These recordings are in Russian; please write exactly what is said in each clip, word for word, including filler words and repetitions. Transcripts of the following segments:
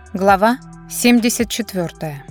Глава семьдесят четвёртая.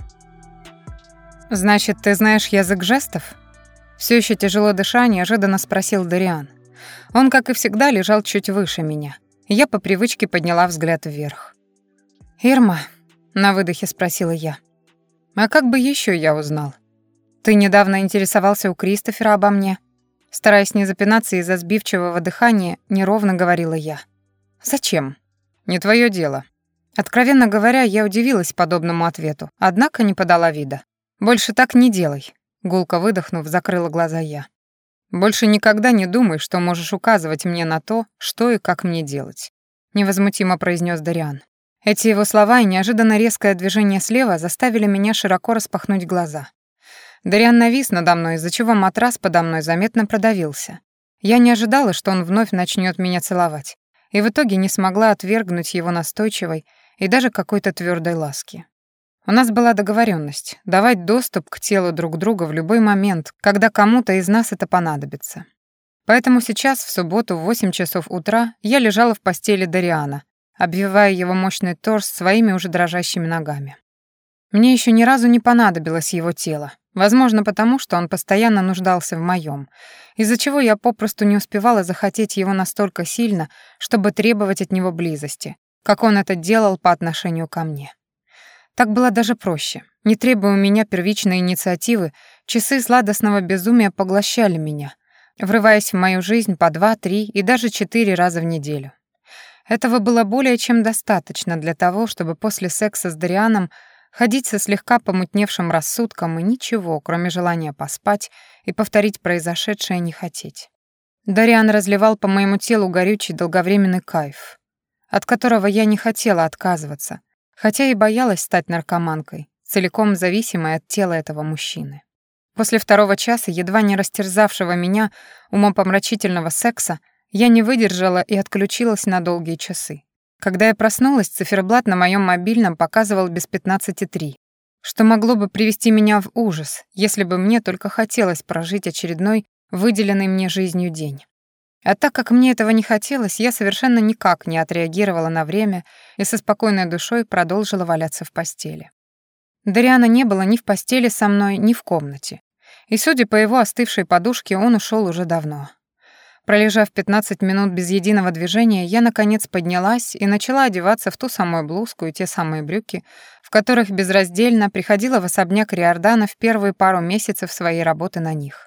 «Значит, ты знаешь язык жестов?» Все еще тяжело дыша, неожиданно спросил Дариан. Он, как и всегда, лежал чуть выше меня. Я по привычке подняла взгляд вверх. «Ирма», — на выдохе спросила я, — «а как бы еще я узнал? Ты недавно интересовался у Кристофера обо мне?» Стараясь не запинаться из-за сбивчивого дыхания, неровно говорила я. «Зачем?» «Не твое дело». Откровенно говоря, я удивилась подобному ответу, однако не подала вида. «Больше так не делай», — гулко выдохнув, закрыла глаза я. «Больше никогда не думай, что можешь указывать мне на то, что и как мне делать», — невозмутимо произнес Дариан. Эти его слова и неожиданно резкое движение слева заставили меня широко распахнуть глаза. Дариан навис надо мной, из-за чего матрас подо мной заметно продавился. Я не ожидала, что он вновь начнет меня целовать, и в итоге не смогла отвергнуть его настойчивой и даже какой-то твердой ласки. У нас была договоренность давать доступ к телу друг друга в любой момент, когда кому-то из нас это понадобится. Поэтому сейчас, в субботу в восемь часов утра, я лежала в постели Дариана, обвивая его мощный торс своими уже дрожащими ногами. Мне еще ни разу не понадобилось его тело, возможно, потому что он постоянно нуждался в моем, из-за чего я попросту не успевала захотеть его настолько сильно, чтобы требовать от него близости, как он это делал по отношению ко мне. Так было даже проще. Не требуя у меня первичной инициативы, часы сладостного безумия поглощали меня, врываясь в мою жизнь по два, три и даже четыре раза в неделю. Этого было более чем достаточно для того, чтобы после секса с Дарианом ходить со слегка помутневшим рассудком и ничего, кроме желания поспать и повторить произошедшее, не хотеть. Дариан разливал по моему телу горючий долговременный кайф, от которого я не хотела отказываться, хотя и боялась стать наркоманкой, целиком зависимой от тела этого мужчины. После второго часа, едва не растерзавшего меня умопомрачительного секса, я не выдержала и отключилась на долгие часы. Когда я проснулась, циферблат на моем мобильном показывал без пятнадцати три, что могло бы привести меня в ужас, если бы мне только хотелось прожить очередной выделенный мне жизнью день. А так как мне этого не хотелось, я совершенно никак не отреагировала на время и со спокойной душой продолжила валяться в постели. Дариана не было ни в постели со мной, ни в комнате. И, судя по его остывшей подушке, он ушел уже давно. Пролежав пятнадцать минут без единого движения, я, наконец, поднялась и начала одеваться в ту самую блузку и те самые брюки, в которых безраздельно приходила в особняк Риордана в первые пару месяцев своей работы на них.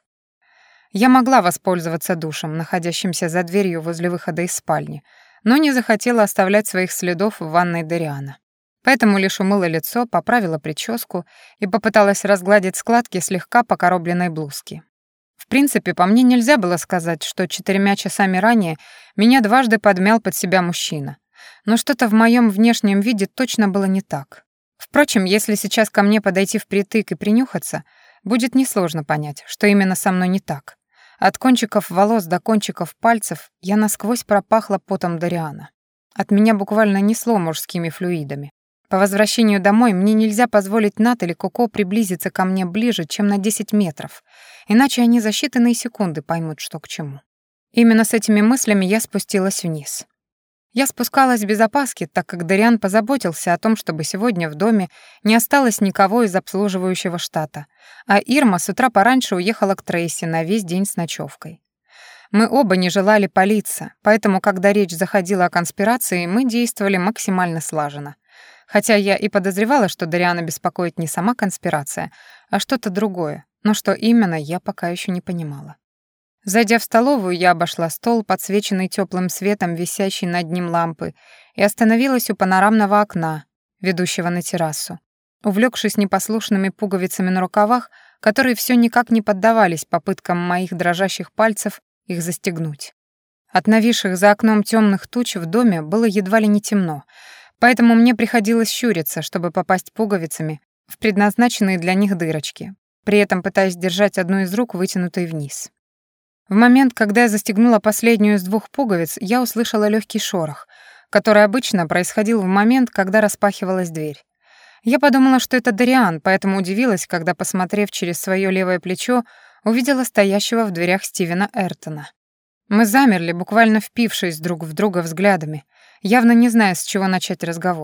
Я могла воспользоваться душем, находящимся за дверью возле выхода из спальни, но не захотела оставлять своих следов в ванной Дариана. Поэтому лишь умыла лицо, поправила прическу и попыталась разгладить складки слегка покоробленной блузки. В принципе, по мне нельзя было сказать, что четырьмя часами ранее меня дважды подмял под себя мужчина. Но что-то в моем внешнем виде точно было не так. Впрочем, если сейчас ко мне подойти впритык и принюхаться, будет несложно понять, что именно со мной не так. От кончиков волос до кончиков пальцев я насквозь пропахла потом Дариана. От меня буквально несло мужскими флюидами. По возвращению домой мне нельзя позволить Нат или Коко приблизиться ко мне ближе, чем на десять метров, иначе они за считанные секунды поймут, что к чему. Именно с этими мыслями я спустилась вниз. Я спускалась без опаски, так как Дариан позаботился о том, чтобы сегодня в доме не осталось никого из обслуживающего штата, а Ирма с утра пораньше уехала к Трейси на весь день с ночевкой. Мы оба не желали палиться, поэтому, когда речь заходила о конспирации, мы действовали максимально слаженно. Хотя я и подозревала, что Дариана беспокоит не сама конспирация, а что-то другое, но что именно, я пока еще не понимала. Зайдя в столовую, я обошла стол, подсвеченный теплым светом, висящей над ним лампы, и остановилась у панорамного окна, ведущего на террасу, увлекшись непослушными пуговицами на рукавах, которые все никак не поддавались попыткам моих дрожащих пальцев их застегнуть. От нависших за окном темных туч в доме было едва ли не темно, поэтому мне приходилось щуриться, чтобы попасть пуговицами в предназначенные для них дырочки, при этом пытаясь держать одну из рук, вытянутой вниз. В момент, когда я застегнула последнюю из двух пуговиц, я услышала легкий шорох, который обычно происходил в момент, когда распахивалась дверь. Я подумала, что это Дариан, поэтому удивилась, когда, посмотрев через свое левое плечо, увидела стоящего в дверях Стивена Эртона. Мы замерли, буквально впившись друг в друга взглядами, явно не зная, с чего начать разговор.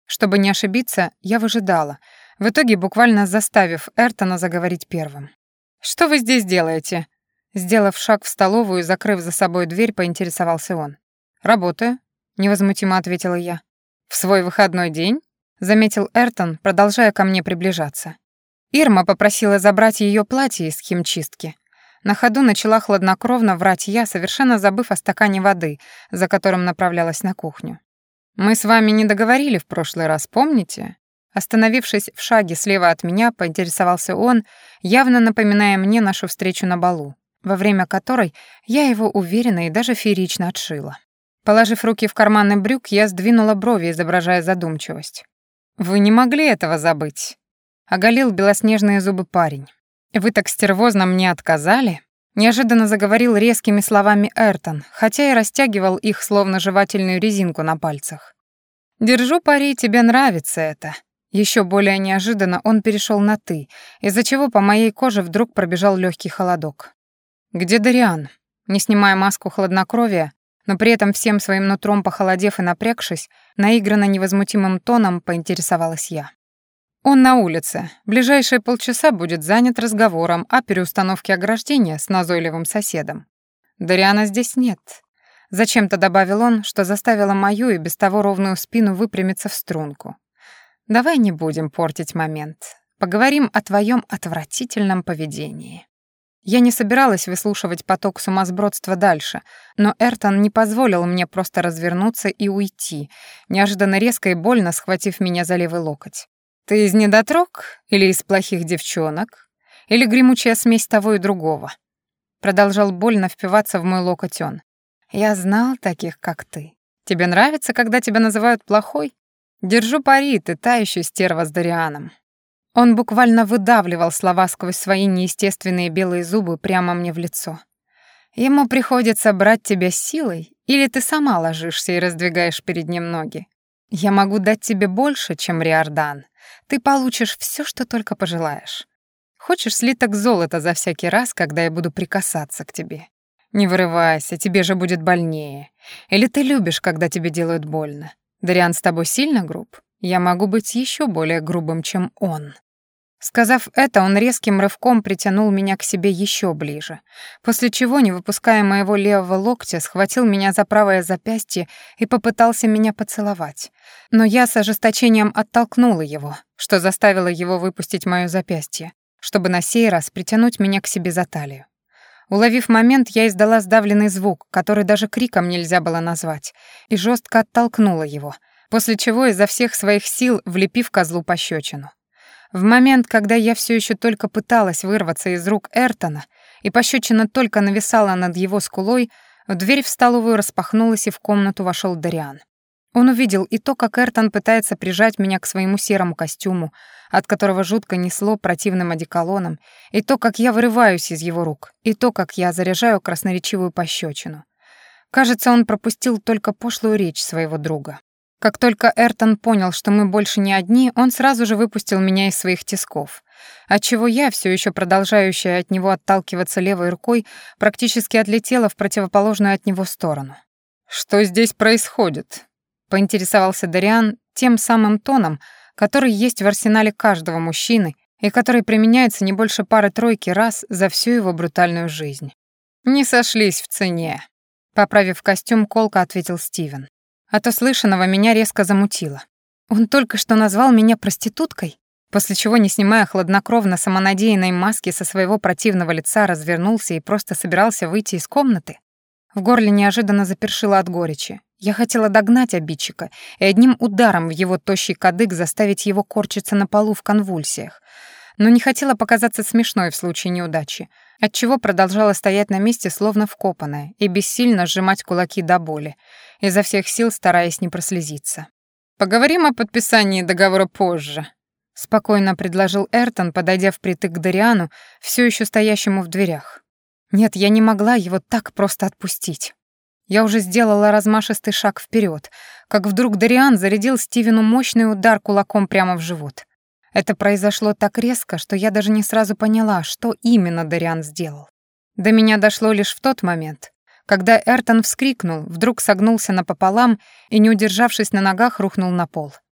Чтобы не ошибиться, я выжидала, в итоге буквально заставив Эртона заговорить первым. «Что вы здесь делаете?» Сделав шаг в столовую и закрыв за собой дверь, поинтересовался он. «Работаю», — невозмутимо ответила я. «В свой выходной день?» — заметил Эртон, продолжая ко мне приближаться. Ирма попросила забрать ее платье из химчистки. На ходу начала хладнокровно врать я, совершенно забыв о стакане воды, за которым направлялась на кухню. «Мы с вами не договорили в прошлый раз, помните?» Остановившись в шаге слева от меня, поинтересовался он, явно напоминая мне нашу встречу на балу, во время которой я его уверенно и даже феерично отшила. Положив руки в карманы брюк, я сдвинула брови, изображая задумчивость. «Вы не могли этого забыть?» — оголил белоснежные зубы парень. «Вы так стервозно мне отказали?» Неожиданно заговорил резкими словами Эртон, хотя и растягивал их, словно жевательную резинку на пальцах. «Держу пари, тебе нравится это». Еще более неожиданно он перешел на «ты», из-за чего по моей коже вдруг пробежал легкий холодок. «Где Дариан?» Не снимая маску хладнокровия, но при этом всем своим нутром похолодев и напрягшись, наигранно невозмутимым тоном поинтересовалась я. «Он на улице. Ближайшие полчаса будет занят разговором о переустановке ограждения с назойливым соседом. Дариана здесь нет». Зачем-то добавил он, что заставило мою и без того ровную спину выпрямиться в струнку. «Давай не будем портить момент. Поговорим о твоем отвратительном поведении». Я не собиралась выслушивать поток сумасбродства дальше, но Эртон не позволил мне просто развернуться и уйти, неожиданно резко и больно схватив меня за левый локоть. «Ты из недотрог? Или из плохих девчонок? Или гремучая смесь того и другого?» Продолжал больно впиваться в мой локоть он. «Я знал таких, как ты. Тебе нравится, когда тебя называют плохой? Держу пари, ты та еще стерва с Дарианом». Он буквально выдавливал слова сквозь свои неестественные белые зубы прямо мне в лицо. «Ему приходится брать тебя силой, или ты сама ложишься и раздвигаешь перед ним ноги? Я могу дать тебе больше, чем Риордан. Ты получишь все, что только пожелаешь. Хочешь слиток золота за всякий раз, когда я буду прикасаться к тебе? Не вырывайся, тебе же будет больнее. Или ты любишь, когда тебе делают больно? Дариан с тобой сильно груб? Я могу быть еще более грубым, чем он». Сказав это, он резким рывком притянул меня к себе еще ближе, после чего, не выпуская моего левого локтя, схватил меня за правое запястье и попытался меня поцеловать. Но я с ожесточением оттолкнула его, что заставило его выпустить моё запястье, чтобы на сей раз притянуть меня к себе за талию. Уловив момент, я издала сдавленный звук, который даже криком нельзя было назвать, и жестко оттолкнула его, после чего изо всех своих сил влепив козлу пощечину. В момент, когда я все еще только пыталась вырваться из рук Эртона, и пощечина только нависала над его скулой, дверь в столовую распахнулась, и в комнату вошел Дариан. Он увидел и то, как Эртон пытается прижать меня к своему серому костюму, от которого жутко несло противным одеколоном, и то, как я вырываюсь из его рук, и то, как я заряжаю красноречивую пощечину. Кажется, он пропустил только пошлую речь своего друга. Как только Эртон понял, что мы больше не одни, он сразу же выпустил меня из своих тисков, отчего я, все еще продолжающая от него отталкиваться левой рукой, практически отлетела в противоположную от него сторону. «Что здесь происходит?» — поинтересовался Дариан тем самым тоном, который есть в арсенале каждого мужчины и который применяется не больше пары-тройки раз за всю его брутальную жизнь. «Не сошлись в цене», — поправив костюм, колко ответил Стивен. От услышанного меня резко замутило. Он только что назвал меня проституткой, после чего, не снимая хладнокровно самонадеянной маски со своего противного лица, развернулся и просто собирался выйти из комнаты. В горле неожиданно запершило от горечи. Я хотела догнать обидчика и одним ударом в его тощий кадык заставить его корчиться на полу в конвульсиях, но не хотела показаться смешной в случае неудачи, отчего продолжала стоять на месте словно вкопанная и бессильно сжимать кулаки до боли, изо всех сил стараясь не прослезиться. «Поговорим о подписании договора позже», — спокойно предложил Эртон, подойдя впритык к Дариану, все еще стоящему в дверях. Нет, я не могла его так просто отпустить. Я уже сделала размашистый шаг вперед, как вдруг Дариан зарядил Стивену мощный удар кулаком прямо в живот. Это произошло так резко, что я даже не сразу поняла, что именно Дариан сделал. До меня дошло лишь в тот момент, когда Эртон вскрикнул, вдруг согнулся напополам и, не удержавшись на ногах, рухнул на пол.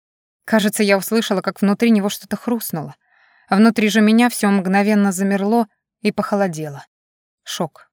Кажется, я услышала, как внутри него что-то хрустнуло, а внутри же меня все мгновенно замерло и похолодело. Шок.